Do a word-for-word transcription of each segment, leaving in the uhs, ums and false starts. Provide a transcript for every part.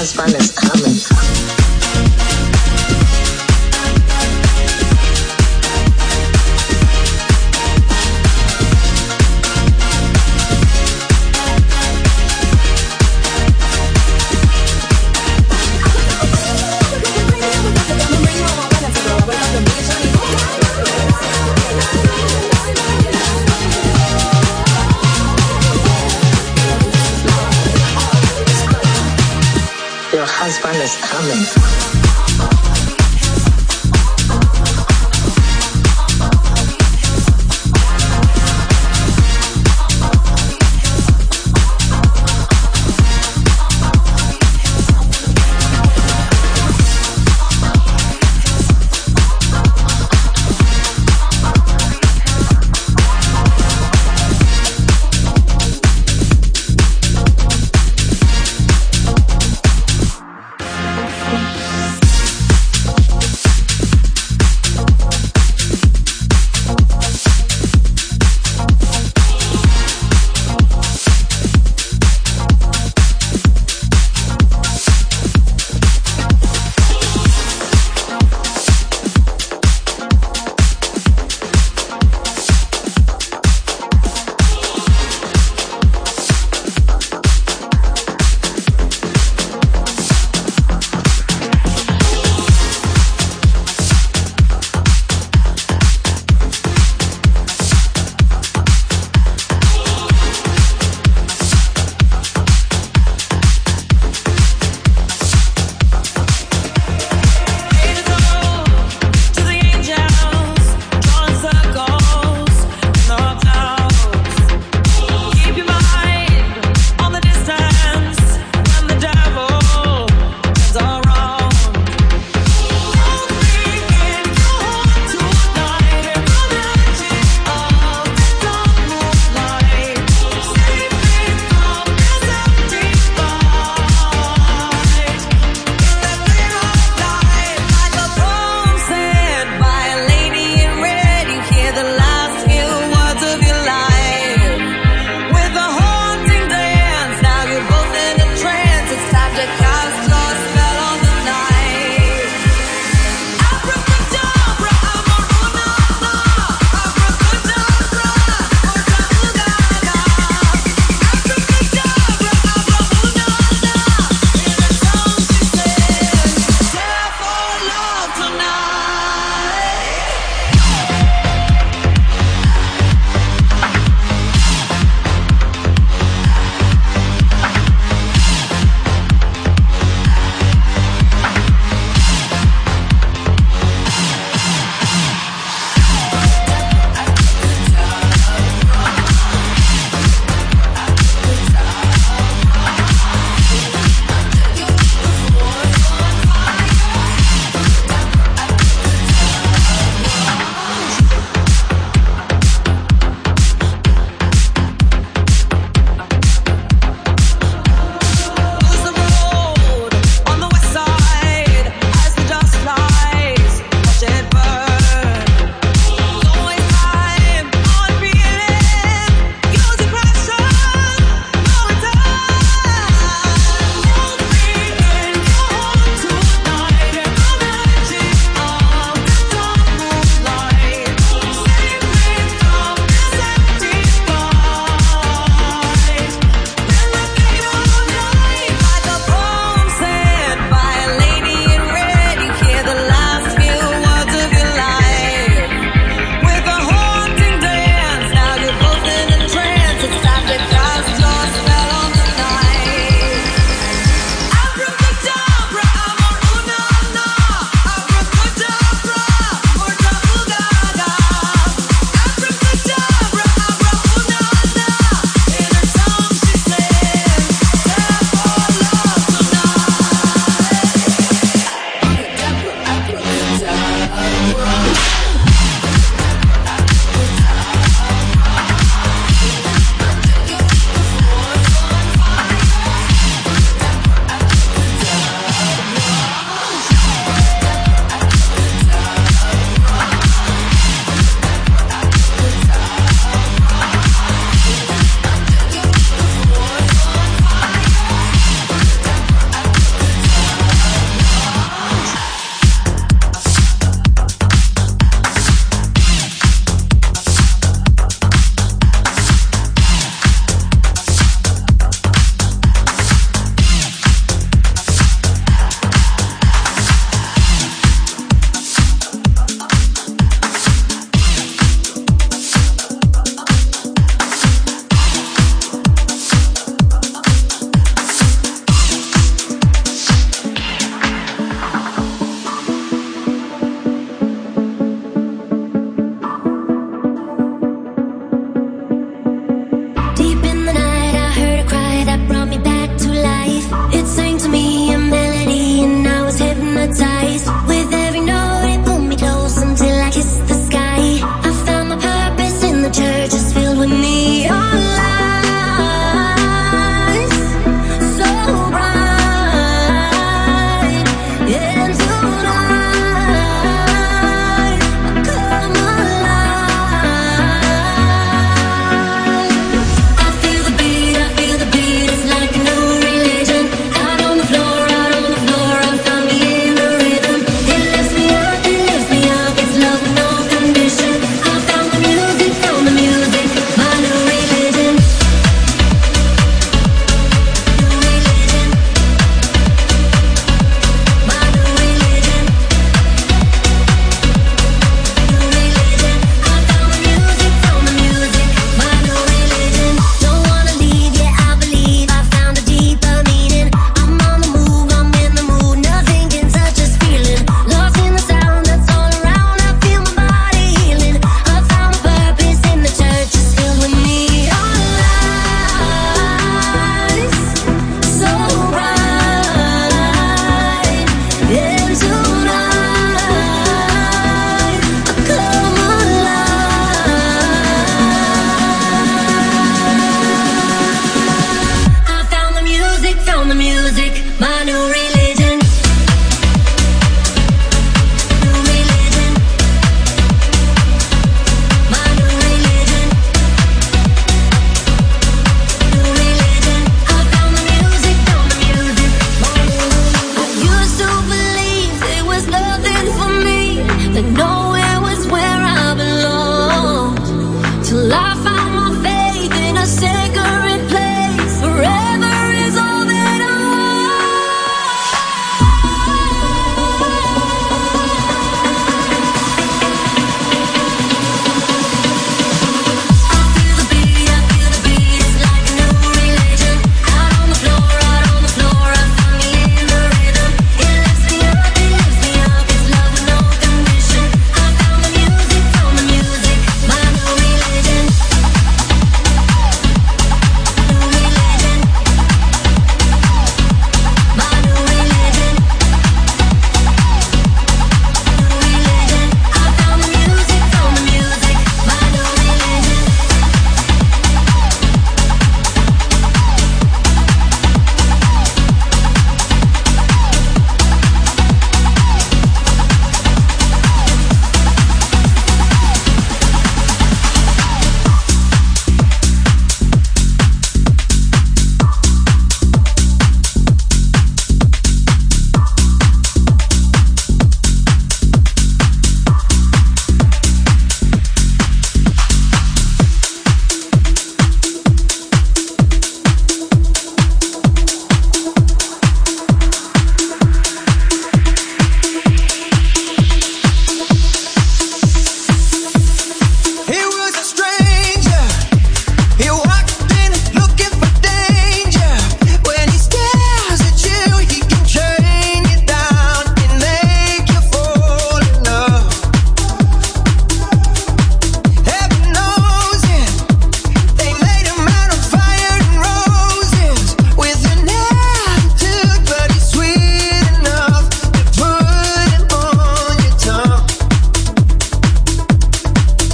husband is coming. Your husband is coming.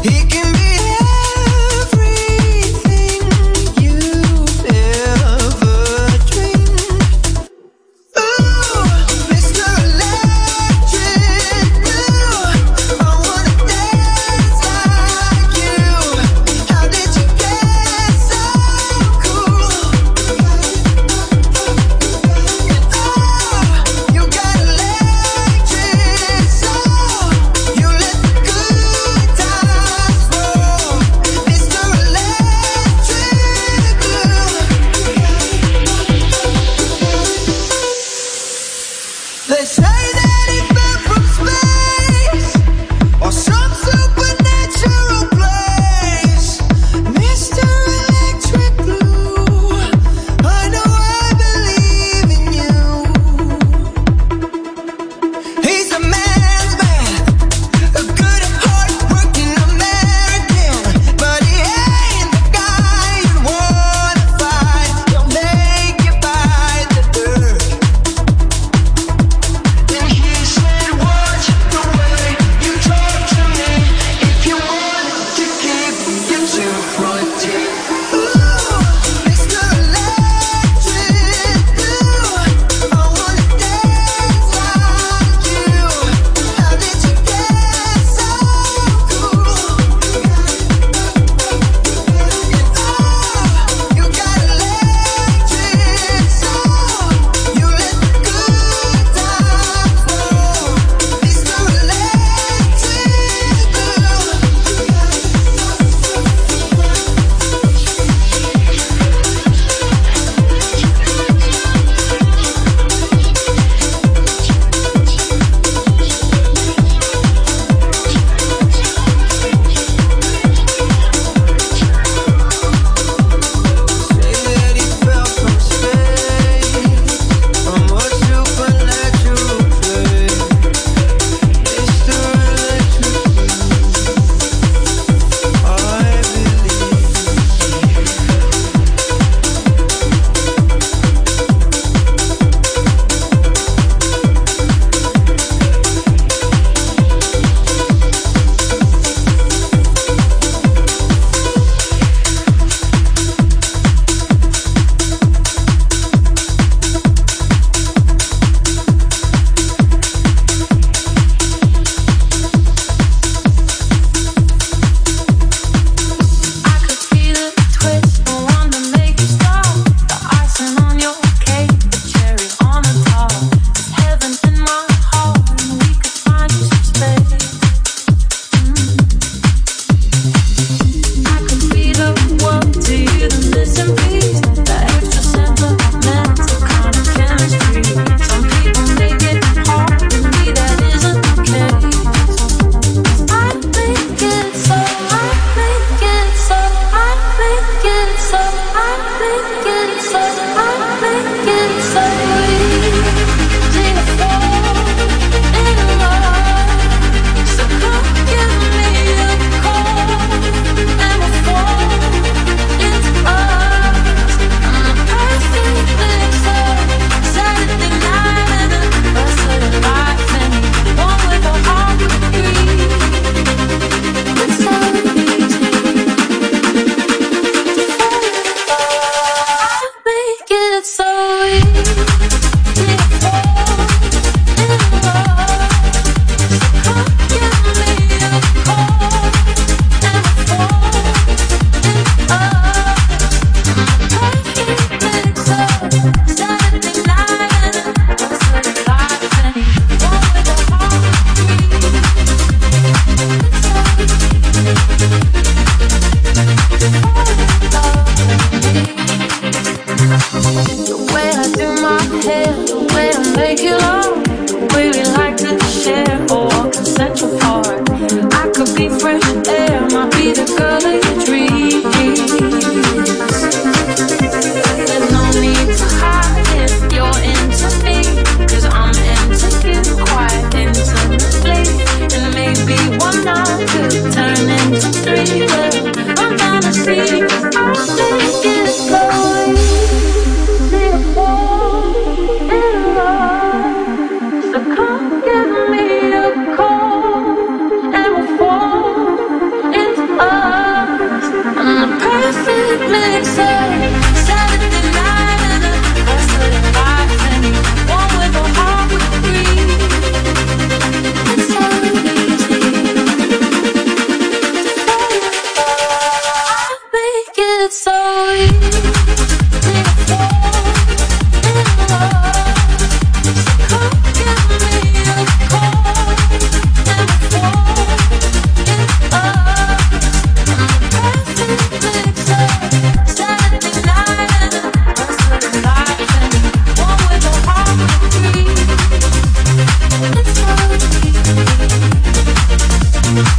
Give me a call and we'll fall into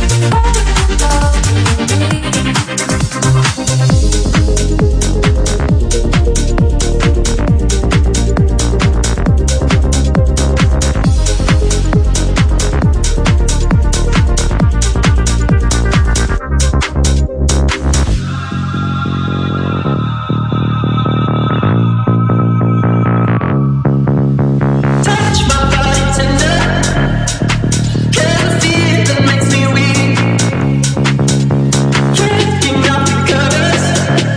Kicking out the covers.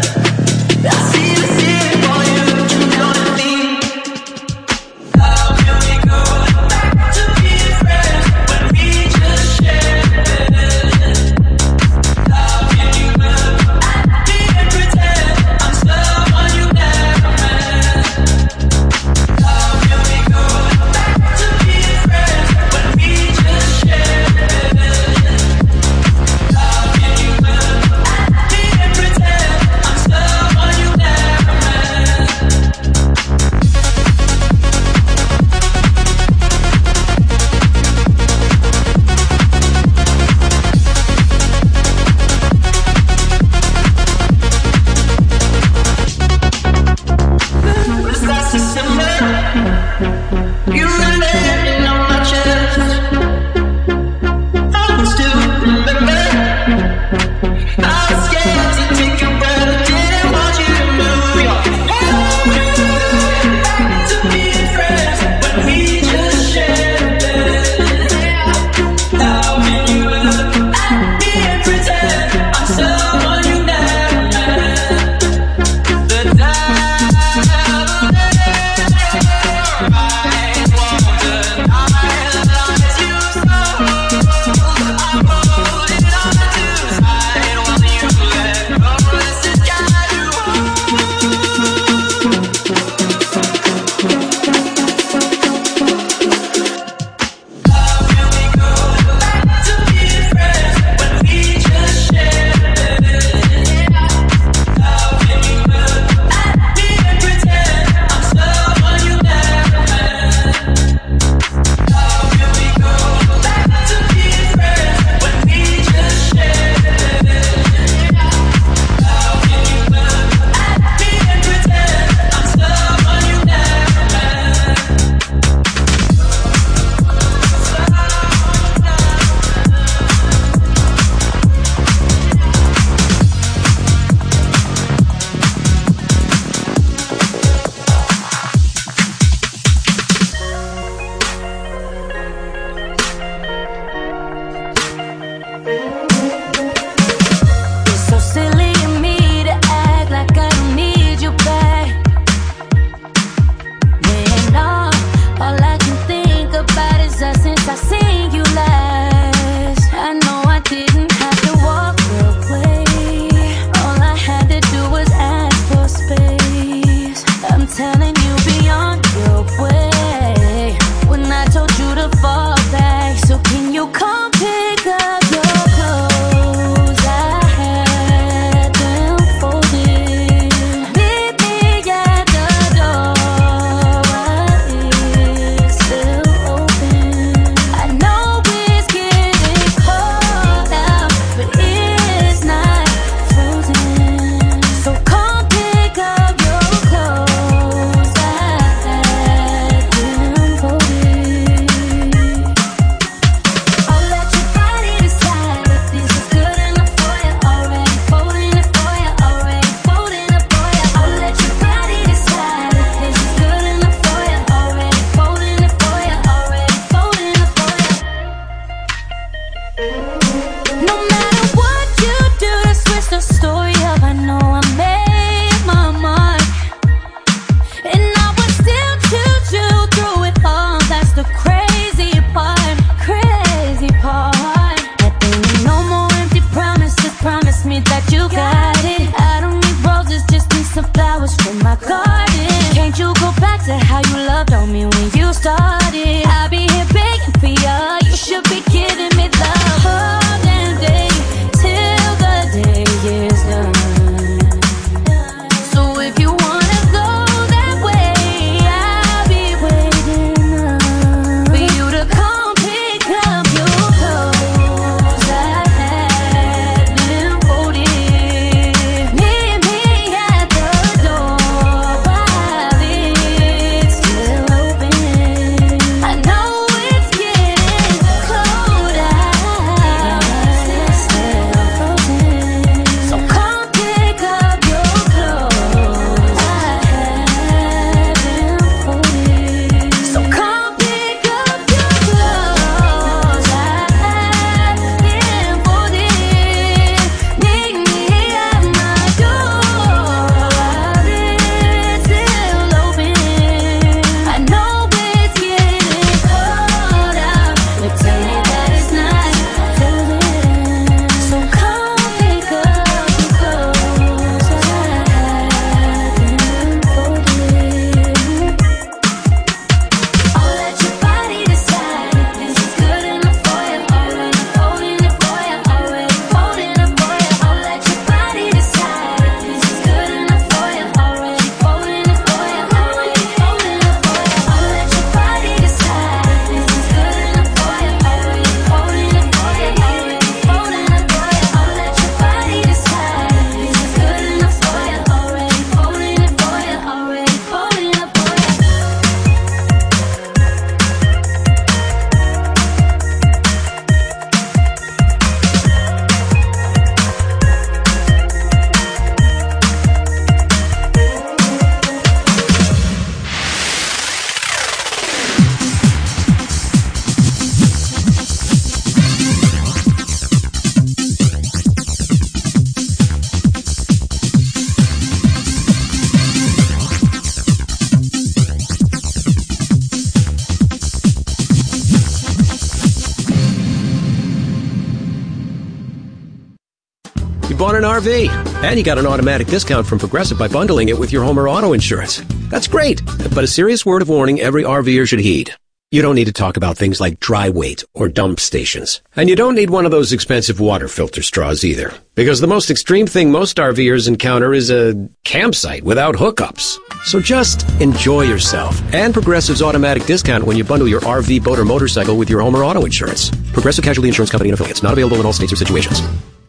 You bought an R V, and you got an automatic discount from Progressive by bundling it with your home or auto insurance. That's great, but a serious word of warning every RVer should heed. You don't need to talk about things like dry weight or dump stations. And you don't need one of those expensive water filter straws either. Because the most extreme thing most RVers encounter is a campsite without hookups. So just enjoy yourself and Progressive's automatic discount when you bundle your R V, boat, or motorcycle with your home or auto insurance. Progressive Casualty Insurance Company and affiliates. Not available in all states or situations.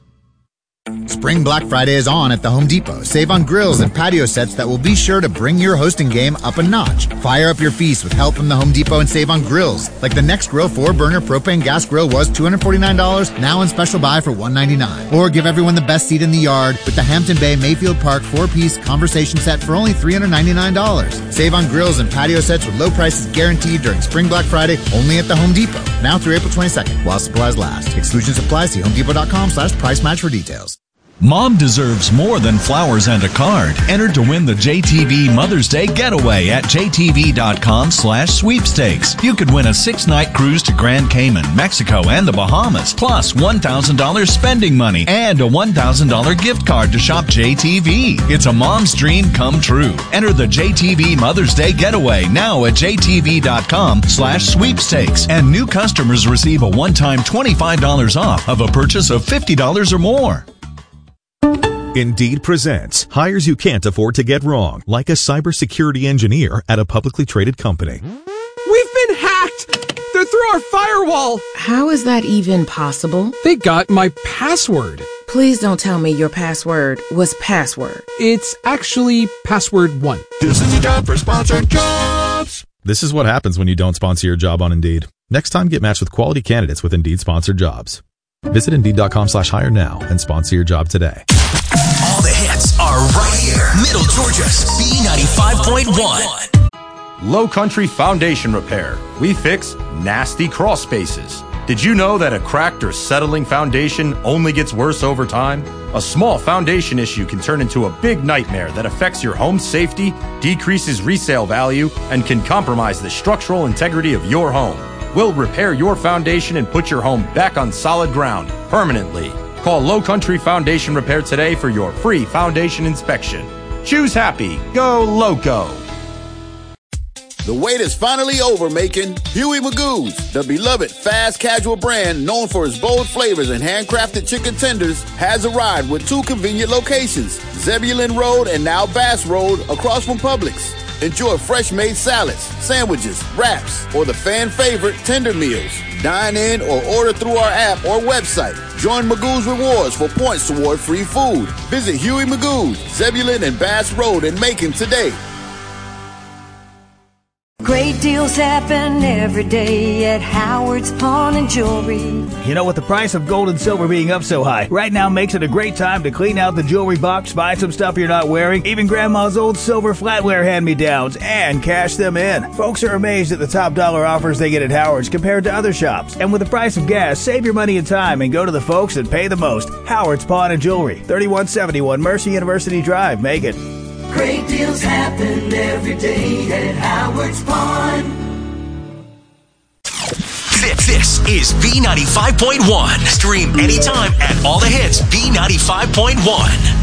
Spring Black Friday is on at the Home Depot. Save on grills and patio sets that will be sure to bring your hosting game up a notch. Fire up your feast with help from the Home Depot and save on grills. Like the Next Grill four burner propane gas grill was two hundred forty-nine dollars, now in special buy for one hundred ninety-nine dollars. Or give everyone the best seat in the yard with the Hampton Bay Mayfield Park four-piece conversation set for only three hundred ninety-nine dollars. Save on grills and patio sets with low prices guaranteed during Spring Black Friday only at the Home Depot. Now through April twenty-second while supplies last. Exclusions apply. See homedepot.com slash price match for details. Mom deserves more than flowers and a card. Enter to win the J T V Mother's Day Getaway at jtv.com slash sweepstakes. You could win a six-night cruise to Grand Cayman, Mexico, and the Bahamas, plus one thousand dollars spending money and a one thousand dollars gift card to shop J T V. It's a mom's dream come true. Enter the J T V Mother's Day Getaway now at jtv.com slash sweepstakes. And new customers receive a one-time twenty-five dollars off of a purchase of fifty dollars or more. Indeed presents hires you can't afford to get wrong, like a cybersecurity engineer at a publicly traded company. We've been hacked! They're through our firewall! How is that even possible? They got my password. Please don't tell me your password was password. It's actually password one. This is a job for sponsored jobs. This is what happens when you don't sponsor your job on Indeed. Next time, get matched with quality candidates with Indeed sponsored jobs. Visit Indeed.com slash hire now and sponsor your job today. All the hits are right here. Middle Georgia's B ninety-five point one. Low Country Foundation Repair. We fix nasty crawl spaces. Did you know that a cracked or settling foundation only gets worse over time? A small foundation issue can turn into a big nightmare that affects your home's safety, decreases resale value, and can compromise the structural integrity of your home. We'll repair your foundation and put your home back on solid ground permanently. Call Low Country Foundation Repair today for your free foundation inspection. Choose happy. Go Loco. The wait is finally over, making Huey Magoo's, the beloved fast casual brand known for its bold flavors and handcrafted chicken tenders, has arrived with two convenient locations, Zebulon Road and now Bass Road, across from Publix. Enjoy fresh-made salads, sandwiches, wraps, or the fan favorite tender meals. Dine in or order through our app or website. Join Magoo's Rewards for points toward free food. Visit Huey Magoo's, Zebulon and Bass Road in Macon today. Great deals happen every day at Howard's Pawn and Jewelry. You know, with the price of gold and silver being up so high, right now makes it a great time to clean out the jewelry box, buy some stuff you're not wearing, even Grandma's old silver flatware hand-me-downs, and cash them in. Folks are amazed at the top dollar offers they get at Howard's compared to other shops. And with the price of gas, save your money and time and go to the folks that pay the most. Howard's Pawn and Jewelry, thirty-one seventy-one Mercy University Drive, Macon. Great deals happen every day at Howard's Pawn. This is B ninety-five point one. Stream anytime at all the hits B ninety-five point one.